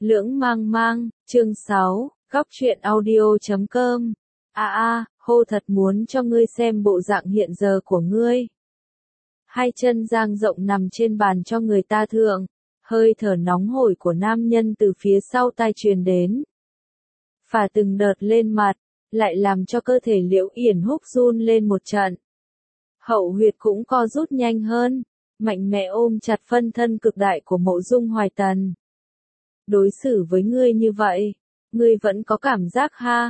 Lưỡng mang mang, chương 6, góc truyện audio.com. Hô thật muốn cho ngươi xem bộ dạng hiện giờ của ngươi. Hai chân dang rộng nằm trên bàn cho người ta thượng, hơi thở nóng hổi của nam nhân từ phía sau tai truyền đến. Phả từng đợt lên mặt, lại làm cho cơ thể Liễu Yển Húc run lên một trận. Hậu huyệt cũng co rút nhanh hơn, mạnh mẽ ôm chặt phân thân cực đại của Mộ Dung Hoài Tần. Đối xử với ngươi như vậy, ngươi vẫn có cảm giác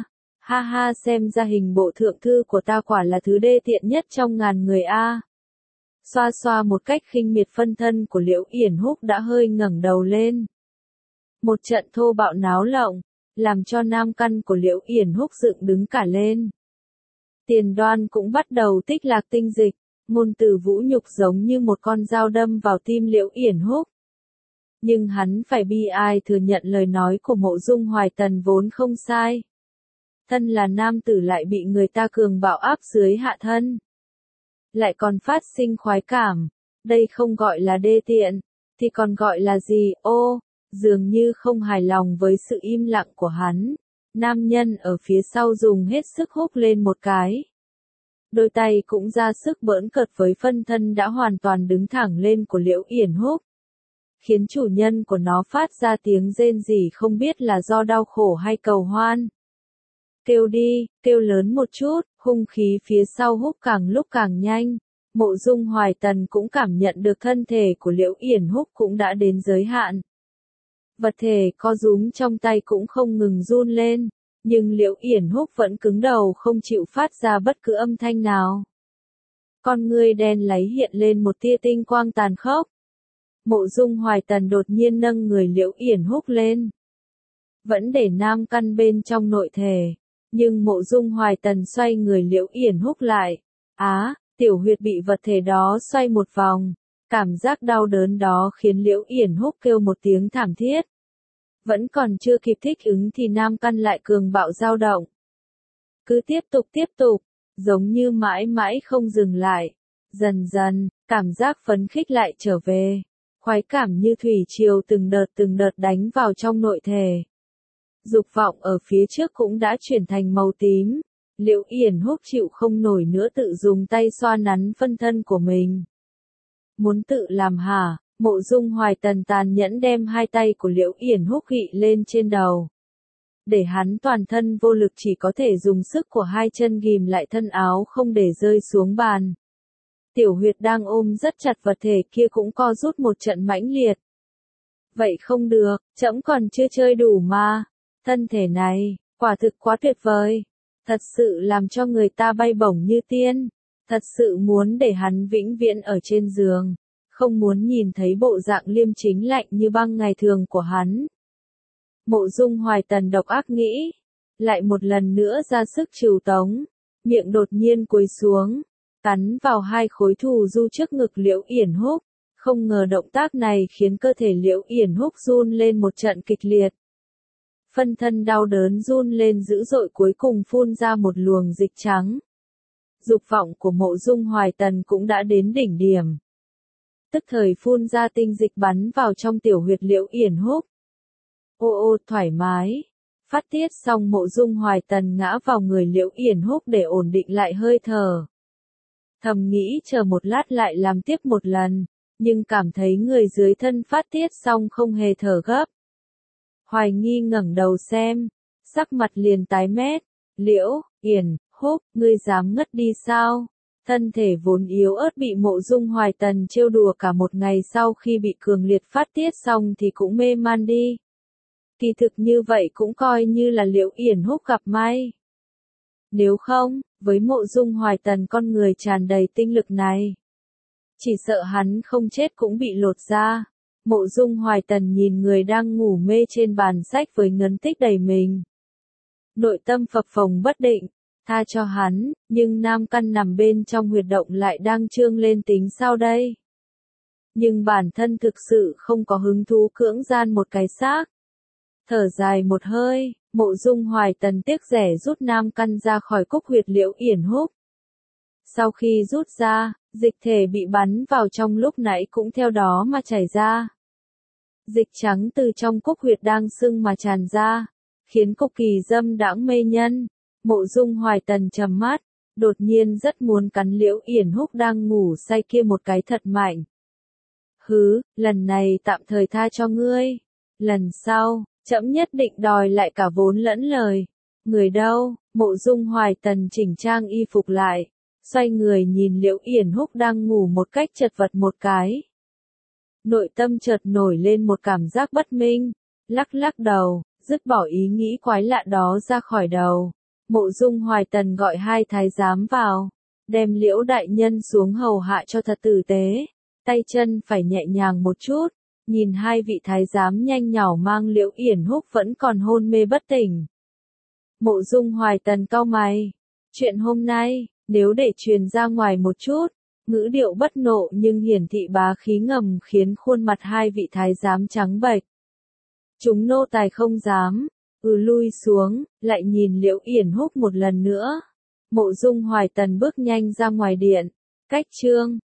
ha xem ra hình bộ thượng thư của ta quả là thứ đê tiện nhất trong ngàn người a. Xoa xoa một cách khinh miệt phân thân của Liễu Yển Húc đã hơi ngẩng đầu lên. Một trận thô bạo náo lộng, làm cho nam căn của Liễu Yển Húc dựng đứng cả lên. Tiền Đoan cũng bắt đầu tích lạc tinh dịch, ngôn từ vũ nhục giống như một con dao đâm vào tim Liễu Yển Húc. Nhưng hắn phải bi ai thừa nhận lời nói của Mộ Dung Hoài Tần vốn không sai. Thân là nam tử lại bị người ta cường bạo áp dưới hạ thân. Lại còn phát sinh khoái cảm, đây không gọi là đê tiện, thì còn gọi là gì? Dường như không hài lòng với sự im lặng của hắn. Nam nhân ở phía sau dùng hết sức húc lên một cái. Đôi tay cũng ra sức bỡn cợt với phân thân đã hoàn toàn đứng thẳng lên của Liễu Yển Húc. Khiến chủ nhân của nó phát ra tiếng rên rỉ không biết là do đau khổ hay cầu hoan. Kêu đi, kêu lớn một chút, hung khí phía sau húc càng lúc càng nhanh. Mộ Dung Hoài Tần cũng cảm nhận được thân thể của Liễu Yển Húc cũng đã đến giới hạn. Vật thể co rúm trong tay cũng không ngừng run lên, nhưng Liễu Yển Húc vẫn cứng đầu không chịu phát ra bất cứ âm thanh nào. Con ngươi đen láy hiện lên một tia tinh quang tàn khốc. Mộ Dung Hoài Tần đột nhiên nâng người Liễu Yển Húc lên. Vẫn để nam căn bên trong nội thể, nhưng Mộ Dung Hoài Tần xoay người Liễu Yển Húc lại. Tiểu huyệt bị vật thể đó xoay một vòng, cảm giác đau đớn đó khiến Liễu Yển Húc kêu một tiếng thảm thiết. Vẫn còn chưa kịp thích ứng thì nam căn lại cường bạo dao động. Cứ tiếp tục, giống như mãi mãi không dừng lại. Dần dần, cảm giác phấn khích lại trở về. Khoái cảm như thủy triều từng đợt đánh vào trong nội thể. Dục vọng ở phía trước cũng đã chuyển thành màu tím. Liễu Yển Húc chịu không nổi nữa tự dùng tay xoa nắn phân thân của mình. Muốn tự làm hả? Mộ Dung Hoài Tần tàn nhẫn đem hai tay của Liễu Yển Húc gị lên trên đầu. Để hắn toàn thân vô lực chỉ có thể dùng sức của hai chân ghìm lại thân áo không để rơi xuống bàn. Tiểu huyệt đang ôm rất chặt vật thể kia cũng co rút một trận mãnh liệt. Vậy không được, trẫm còn chưa chơi đủ mà. Thân thể này, quả thực quá tuyệt vời. Thật sự làm cho người ta bay bổng như tiên. Thật sự muốn để hắn vĩnh viễn ở trên giường. Không muốn nhìn thấy bộ dạng liêm chính lạnh như băng ngày thường của hắn. Mộ Dung Hoài Tần độc ác nghĩ. Lại một lần nữa ra sức trừu tống. Miệng đột nhiên cúi xuống. Cắn vào hai khối thù du trước ngực Liễu Yển Húc. Không ngờ động tác này khiến cơ thể Liễu Yển Húc run lên một trận kịch liệt. Phân thân đau đớn run lên dữ dội cuối cùng phun ra một luồng dịch trắng. Dục vọng của Mộ Dung Hoài Tần cũng đã đến đỉnh điểm. Tức thời phun ra tinh dịch bắn vào trong tiểu huyệt Liễu Yển Húc. Thoải mái. Phát tiết xong Mộ Dung Hoài Tần ngã vào người Liễu Yển Húc để ổn định lại hơi thở. Thầm nghĩ chờ một lát lại làm tiếp một lần, nhưng cảm thấy người dưới thân phát tiết xong không hề thở gấp. Hoài nghi ngẩng đầu xem, sắc mặt liền tái mét. Liễu Yển Húc, ngươi dám ngất đi sao? Thân thể vốn yếu ớt bị Mộ Dung Hoài Tần trêu đùa cả một ngày sau khi bị cường liệt phát tiết xong thì cũng mê man đi. Kỳ thực như vậy cũng coi như là Liễu Yển Húc gặp may. Nếu không, với Mộ Dung Hoài Tần con người tràn đầy tinh lực này, chỉ sợ hắn không chết cũng bị lột da. Mộ Dung Hoài Tần nhìn người đang ngủ mê trên bàn sách với ngấn tích đầy mình. Nội tâm phập phồng bất định, tha cho hắn, nhưng nam căn nằm bên trong huyệt động lại đang trương lên tính sao đây? Nhưng bản thân thực sự không có hứng thú cưỡng gian một cái xác. Thở dài một hơi, Mộ Dung Hoài Tần tiếc rẻ rút nam căn ra khỏi cúc huyệt Liễu Yển Húc. Sau khi rút ra, dịch thể bị bắn vào trong lúc nãy cũng theo đó mà chảy ra. Dịch trắng từ trong cúc huyệt đang sưng mà tràn ra, khiến cực kỳ dâm đãng mê nhân. Mộ Dung Hoài Tần trầm mắt, đột nhiên rất muốn cắn Liễu Yển Húc đang ngủ say kia một cái thật mạnh. Hứ, lần này tạm thời tha cho ngươi. Lần sau, trẫm nhất định đòi lại cả vốn lẫn lời. Người đâu? Mộ Dung Hoài Tần chỉnh trang y phục lại, xoay người nhìn Liễu Yển Húc đang ngủ một cách chật vật một cái. Nội tâm chợt nổi lên một cảm giác bất minh, lắc lắc đầu, dứt bỏ ý nghĩ quái lạ đó ra khỏi đầu. Mộ Dung Hoài Tần gọi hai thái giám vào, đem Liễu đại nhân xuống hầu hạ cho thật tử tế, tay chân phải nhẹ nhàng một chút. Nhìn hai vị thái giám nhanh nhảu mang Liễu Yển Húc vẫn còn hôn mê bất tỉnh. Mộ Dung Hoài Tần cau mày, chuyện hôm nay, nếu để truyền ra ngoài một chút, ngữ điệu bất nộ nhưng hiển thị bá khí ngầm khiến khuôn mặt hai vị thái giám trắng bệch. Chúng nô tài không dám, lui xuống, lại nhìn Liễu Yển Húc một lần nữa. Mộ Dung Hoài Tần bước nhanh ra ngoài điện, cách chương.